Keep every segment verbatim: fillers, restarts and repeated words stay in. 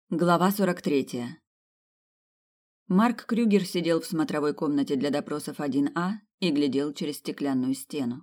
Глава сорок третья. Марк Крюгер сидел в смотровой комнате для допросов один А и глядел через стеклянную стену.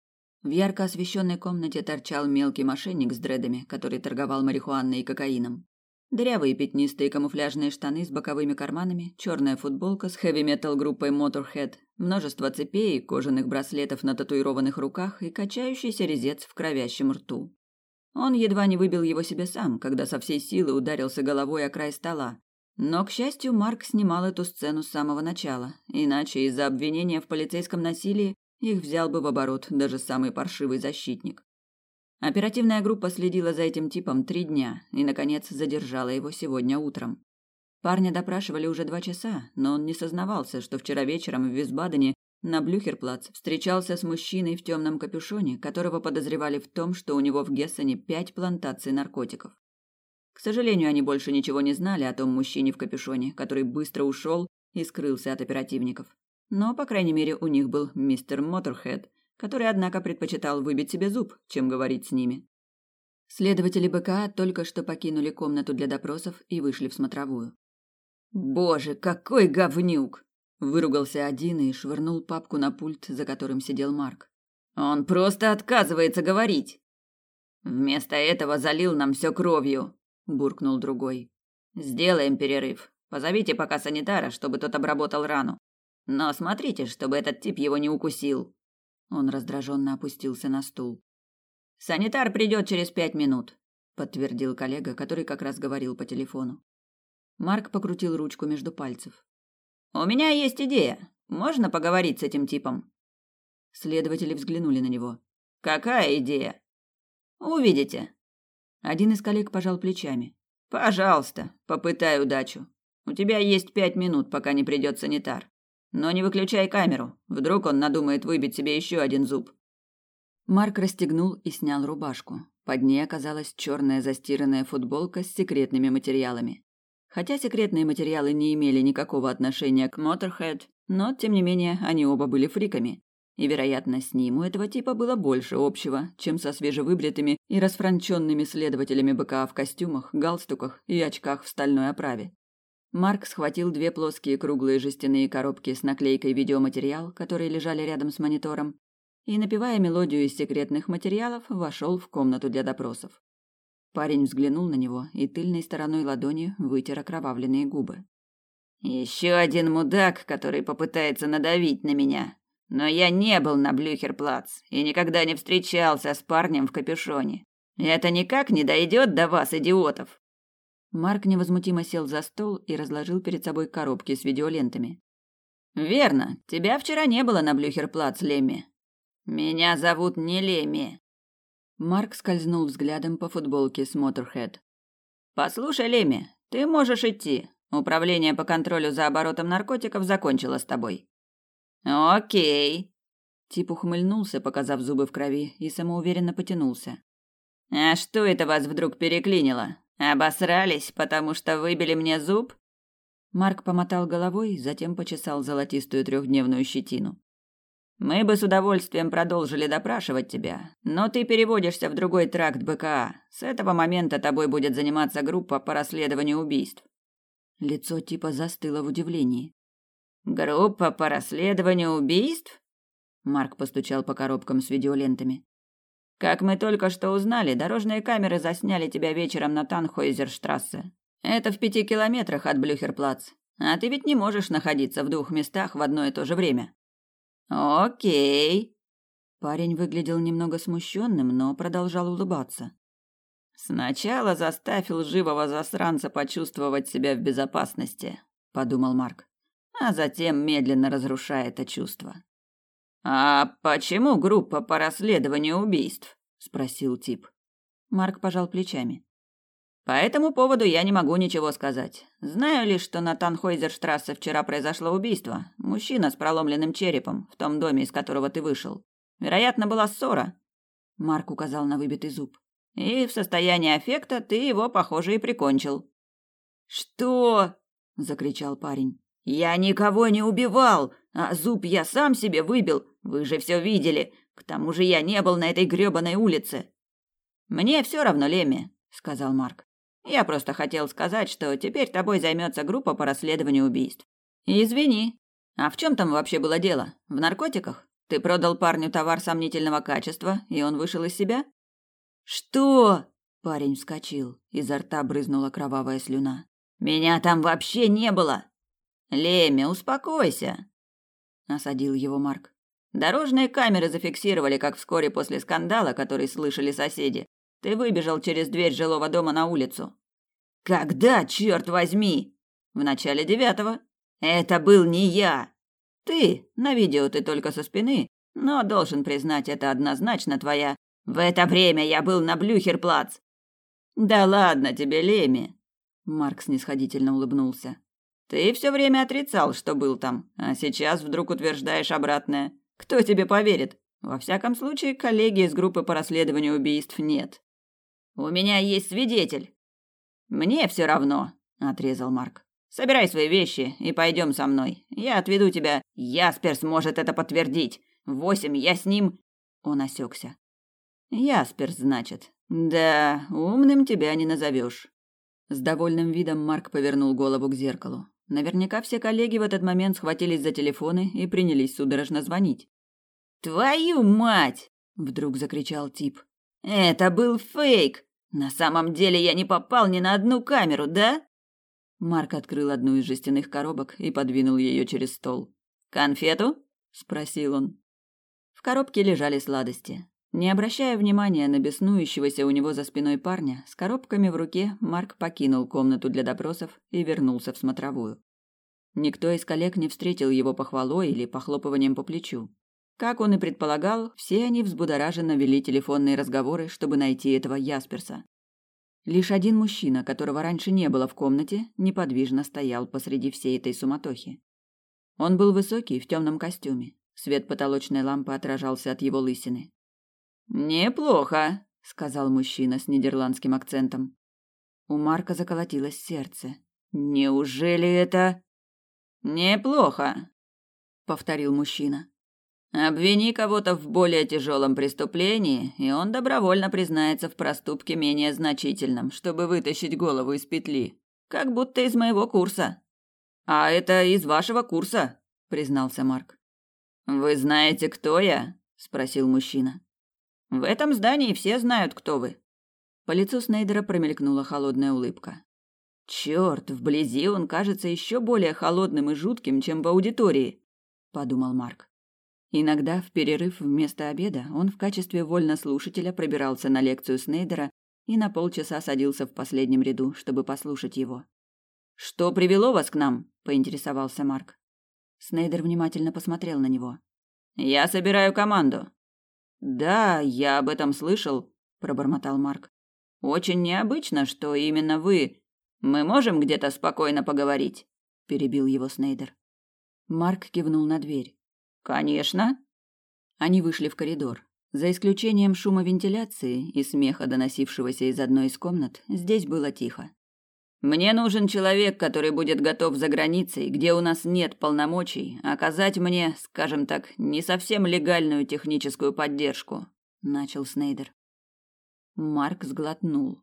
В ярко освещенной комнате торчал мелкий мошенник с дредами, который торговал марихуаной и кокаином. Дырявые пятнистые камуфляжные штаны с боковыми карманами, черная футболка с хэви-метал группой Motorhead, множество цепей и кожаных браслетов на татуированных руках и качающийся резец в кровящем рту. Он едва не выбил его себе сам, когда со всей силы ударился головой о край стола. Но, к счастью, Марк снимал эту сцену с самого начала, иначе из-за обвинения в полицейском насилии их взял бы в оборот даже самый паршивый защитник. Оперативная группа следила за этим типом три дня и, наконец, задержала его сегодня утром. Парня допрашивали уже два часа, но он не сознавался, что вчера вечером в Висбадене на Блюхерплац встречался с мужчиной в темном капюшоне, которого подозревали в том, что у него в Гессене пять плантаций наркотиков. К сожалению, они больше ничего не знали о том мужчине в капюшоне, который быстро ушел и скрылся от оперативников. Но, по крайней мере, у них был мистер Моторхед, который, однако, предпочитал выбить себе зуб, чем говорить с ними. Следователи БКА только что покинули комнату для допросов и вышли в смотровую. «Боже, какой говнюк!» Выругался один и швырнул папку на пульт, за которым сидел Марк. «Он просто отказывается говорить!» «Вместо этого залил нам все кровью!» – буркнул другой. «Сделаем перерыв. Позовите пока санитара, чтобы тот обработал рану. Но смотрите, чтобы этот тип его не укусил!» Он раздраженно опустился на стул. «Санитар придет через пять минут», – подтвердил коллега, который как раз говорил по телефону. Марк покрутил ручку между пальцев. «У меня есть идея. Можно поговорить с этим типом?» Следователи взглянули на него. «Какая идея?» «Увидите». Один из коллег пожал плечами. «Пожалуйста, попытай удачу. У тебя есть пять минут, пока не придет санитар. Но не выключай камеру. Вдруг он надумает выбить себе еще один зуб». Марк расстегнул и снял рубашку. Под ней оказалась черная застиранная футболка с секретными материалами. Хотя секретные материалы не имели никакого отношения к Motorhead, но, тем не менее, они оба были фриками. И, вероятно, с ним у этого типа было больше общего, чем со свежевыбритыми и расфранченными следователями БКА в костюмах, галстуках и очках в стальной оправе. Марк схватил две плоские круглые жестяные коробки с наклейкой «Видеоматериал», которые лежали рядом с монитором, и, напевая мелодию из секретных материалов, вошел в комнату для допросов. Парень взглянул на него и тыльной стороной ладони вытер окровавленные губы. «Еще один мудак, который попытается надавить на меня. Но я не был на Блюхерплац и никогда не встречался с парнем в капюшоне. Это никак не дойдет до вас, идиотов!» Марк невозмутимо сел за стол и разложил перед собой коробки с видеолентами. «Верно, тебя вчера не было на Блюхерплац, Лемми. Меня зовут не Лемми». Марк скользнул взглядом по футболке с Motorhead. «Послушай, Лемми, ты можешь идти. Управление по контролю за оборотом наркотиков закончило с тобой». «Окей». Тип ухмыльнулся, показав зубы в крови, и самоуверенно потянулся. «А что это вас вдруг переклинило? Обосрались, потому что выбили мне зуб?» Марк помотал головой, затем почесал золотистую трехдневную щетину. «Мы бы с удовольствием продолжили допрашивать тебя, но ты переводишься в другой тракт БКА. С этого момента тобой будет заниматься группа по расследованию убийств». Лицо типа застыло в удивлении. «Группа по расследованию убийств?» Марк постучал по коробкам с видеолентами. «Как мы только что узнали, дорожные камеры засняли тебя вечером на Танхойзерштрассе. Это в пяти километрах от Блюхерплац. А ты ведь не можешь находиться в двух местах в одно и то же время». «Окей». Парень выглядел немного смущенным, но продолжал улыбаться. «Сначала заставь лживого засранца почувствовать себя в безопасности», — подумал Марк, «а затем медленно разрушай это чувство». «А почему группа по расследованию убийств?» — спросил тип. Марк пожал плечами. «По этому поводу я не могу ничего сказать. Знаю лишь, что на Танхойзерштрассе вчера произошло убийство. Мужчина с проломленным черепом, в том доме, из которого ты вышел. Вероятно, была ссора». Марк указал на выбитый зуб. «И в состоянии аффекта ты его, похоже, и прикончил». «Что?» – закричал парень. «Я никого не убивал, а зуб я сам себе выбил. Вы же все видели. К тому же я не был на этой грёбаной улице». «Мне все равно, Лемми», – сказал Марк. Я просто хотел сказать, что теперь тобой займется группа по расследованию убийств. Извини. А в чем там вообще было дело? В наркотиках? Ты продал парню товар сомнительного качества, и он вышел из себя? Что? Парень вскочил, изо рта брызнула кровавая слюна. Меня там вообще не было. Лемми, успокойся, осадил его Марк. Дорожные камеры зафиксировали, как вскоре после скандала, который слышали соседи, ты выбежал через дверь жилого дома на улицу. Когда, черт возьми? В начале девятого. Это был не я. Ты, на видео ты только со спины, но должен признать, это однозначно твоя. В это время я был на Блюхерплац. Да ладно тебе, Лемми. Марк снисходительно улыбнулся. Ты все время отрицал, что был там, а сейчас вдруг утверждаешь обратное. Кто тебе поверит? Во всяком случае, коллеги из группы по расследованию убийств нет. У меня есть свидетель. Мне все равно, отрезал Марк. Собирай свои вещи и пойдем со мной. Я отведу тебя. Ясперс может это подтвердить. В восемь я с ним. Он осекся. Ясперс, значит. Да, умным тебя не назовешь. С довольным видом Марк повернул голову к зеркалу. Наверняка все коллеги в этот момент схватились за телефоны и принялись судорожно звонить. «Твою мать!» – вдруг закричал тип. «Это был фейк! На самом деле я не попал ни на одну камеру, да?» Марк открыл одну из жестяных коробок и подвинул ее через стол. «Конфету?» – спросил он. В коробке лежали сладости. Не обращая внимания на беснующегося у него за спиной парня, с коробками в руке Марк покинул комнату для допросов и вернулся в смотровую. Никто из коллег не встретил его похвалой или похлопыванием по плечу. Как он и предполагал, все они взбудораженно вели телефонные разговоры, чтобы найти этого Ясперса. Лишь один мужчина, которого раньше не было в комнате, неподвижно стоял посреди всей этой суматохи. Он был высокий, в темном костюме. Свет потолочной лампы отражался от его лысины. «Неплохо», — сказал мужчина с нидерландским акцентом. У Марка заколотилось сердце. «Неужели это...» «Неплохо», — повторил мужчина. «Обвини кого-то в более тяжелом преступлении, и он добровольно признается в проступке менее значительном, чтобы вытащить голову из петли. Как будто из моего курса». «А это из вашего курса», — признался Марк. «Вы знаете, кто я?» — спросил мужчина. В этом здании все знают, кто вы. По лицу Снейдера промелькнула холодная улыбка. Черт, вблизи он кажется еще более холодным и жутким, чем в аудитории, подумал Марк. Иногда в перерыв вместо обеда он в качестве вольнослушателя пробирался на лекцию Снейдера и на полчаса садился в последнем ряду, чтобы послушать его. Что привело вас к нам? Поинтересовался Марк. Снейдер внимательно посмотрел на него. Я собираю команду. «Да, я об этом слышал», – пробормотал Марк. «Очень необычно, что именно вы. Мы можем где-то спокойно поговорить?» – перебил его Снейдер. Марк кивнул на дверь. «Конечно». Они вышли в коридор. За исключением шума вентиляции и смеха, доносившегося из одной из комнат, здесь было тихо. «Мне нужен человек, который будет готов за границей, где у нас нет полномочий, оказать мне, скажем так, не совсем легальную техническую поддержку», – начал Снейдер. Марк сглотнул.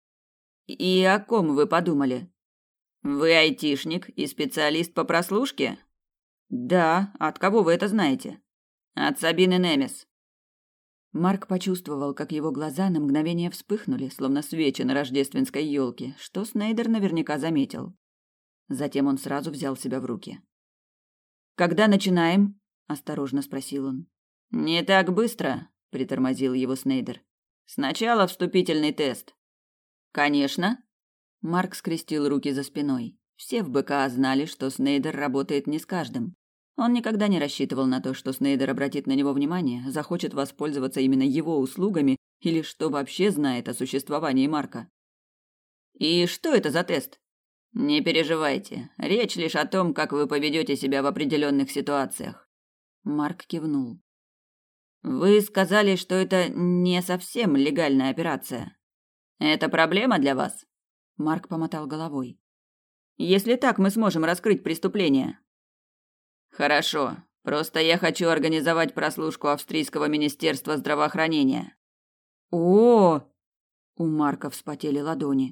«И о ком вы подумали? Вы айтишник и специалист по прослушке?» «Да, от кого вы это знаете?» «От Сабины Немес». Марк почувствовал, как его глаза на мгновение вспыхнули, словно свечи на рождественской елке, что Снейдер наверняка заметил. Затем он сразу взял себя в руки. «Когда начинаем?» – осторожно спросил он. «Не так быстро», – притормозил его Снейдер. «Сначала вступительный тест». «Конечно». Марк скрестил руки за спиной. Все в БКА знали, что Снейдер работает не с каждым. Он никогда не рассчитывал на то, что Снейдер обратит на него внимание, захочет воспользоваться именно его услугами или что вообще знает о существовании Марка. «И что это за тест?» «Не переживайте, речь лишь о том, как вы поведете себя в определенных ситуациях». Марк кивнул. «Вы сказали, что это не совсем легальная операция. Это проблема для вас?» Марк помотал головой. «Если так, мы сможем раскрыть преступление». «Хорошо. Просто я хочу организовать прослушку австрийского министерства здравоохранения». О! У Марка вспотели ладони.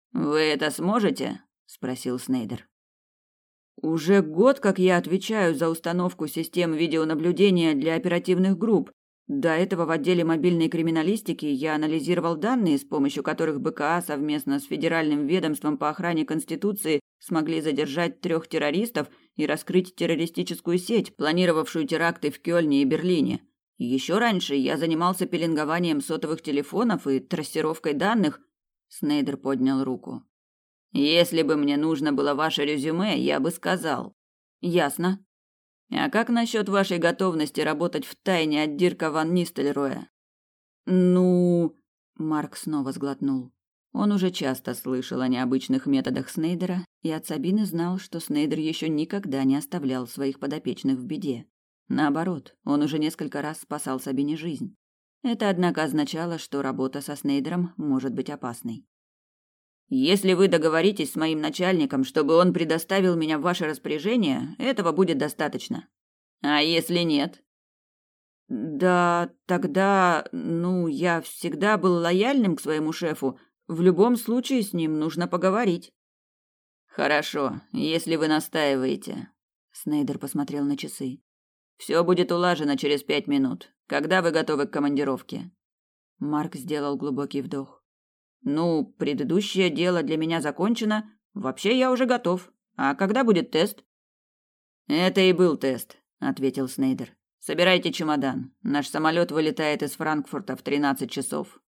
Вы это сможете? Спросил Снейдер. Уже год, как я отвечаю за установку систем видеонаблюдения для оперативных групп. До этого в отделе мобильной криминалистики я анализировал данные, с помощью которых БКА совместно с Федеральным ведомством по охране Конституции смогли задержать трех террористов и раскрыть террористическую сеть, планировавшую теракты в Кёльне и Берлине. Еще раньше я занимался пеленгованием сотовых телефонов и трассировкой данных. Снейдер поднял руку. Если бы мне нужно было ваше резюме, я бы сказал. Ясно. А как насчет вашей готовности работать в тайне от Дирка ван Нистельрooя? Ну, Марк снова сглотнул. Он уже часто слышал о необычных методах Снейдера, и от Сабины знал, что Снейдер еще никогда не оставлял своих подопечных в беде. Наоборот, он уже несколько раз спасал Сабине жизнь. Это, однако, означало, что работа со Снейдером может быть опасной. Если вы договоритесь с моим начальником, чтобы он предоставил меня в ваше распоряжение, этого будет достаточно. А если нет? Да, тогда, ну, я всегда был лояльным к своему шефу. В любом случае с ним нужно поговорить. Хорошо, если вы настаиваете. Снейдер посмотрел на часы. Все будет улажено через пять минут. Когда вы готовы к командировке? Марк сделал глубокий вдох. Ну, предыдущее дело для меня закончено. Вообще я уже готов. А когда будет тест? Это и был тест, ответил Снейдер. Собирайте чемодан. Наш самолет вылетает из Франкфурта в тринадцать часов.